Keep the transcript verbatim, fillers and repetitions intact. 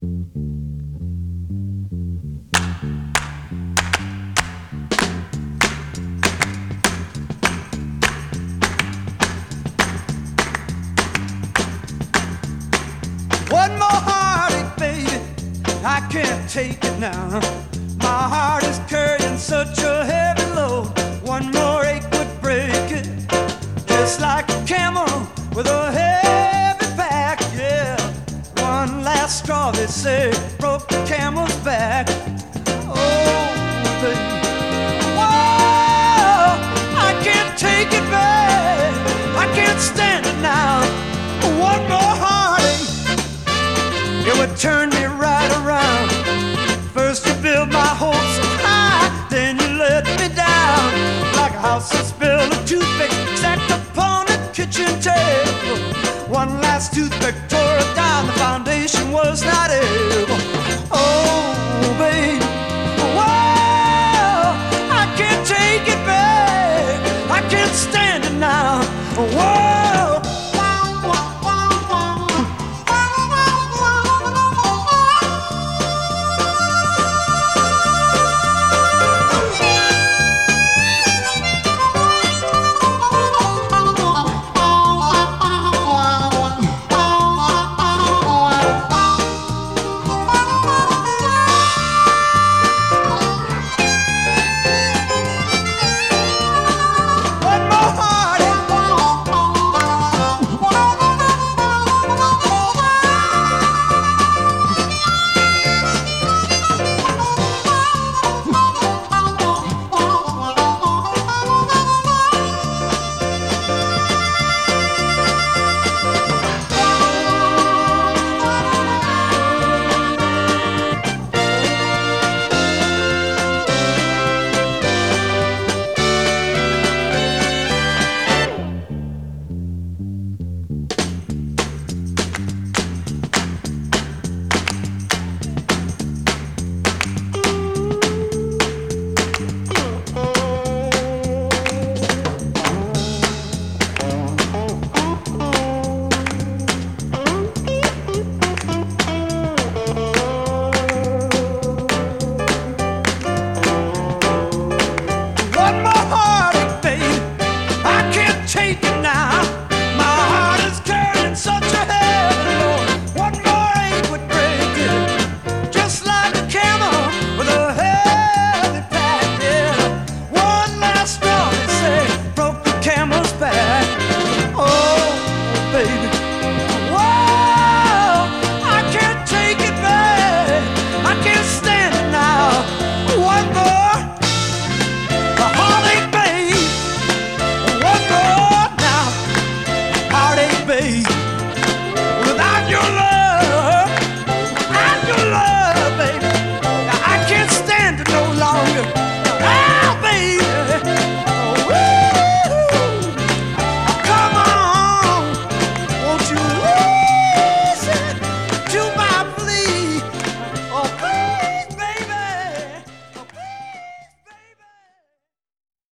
One more heartache, baby, I can't take it now. My heart is carrying such a heavy load. One more ache would break it, just like a camel with a heavy back, yeah. One last straw, they say, broke the camel's back. Oh, baby, whoa, I can't take it back. I can't stand it now. One more heartache, it would turn me right around. First you build my hopes high, then you let me down. Like a house that's built of toothpick stacked upon a kitchen table. One last toothpick tore it down, the foundation was not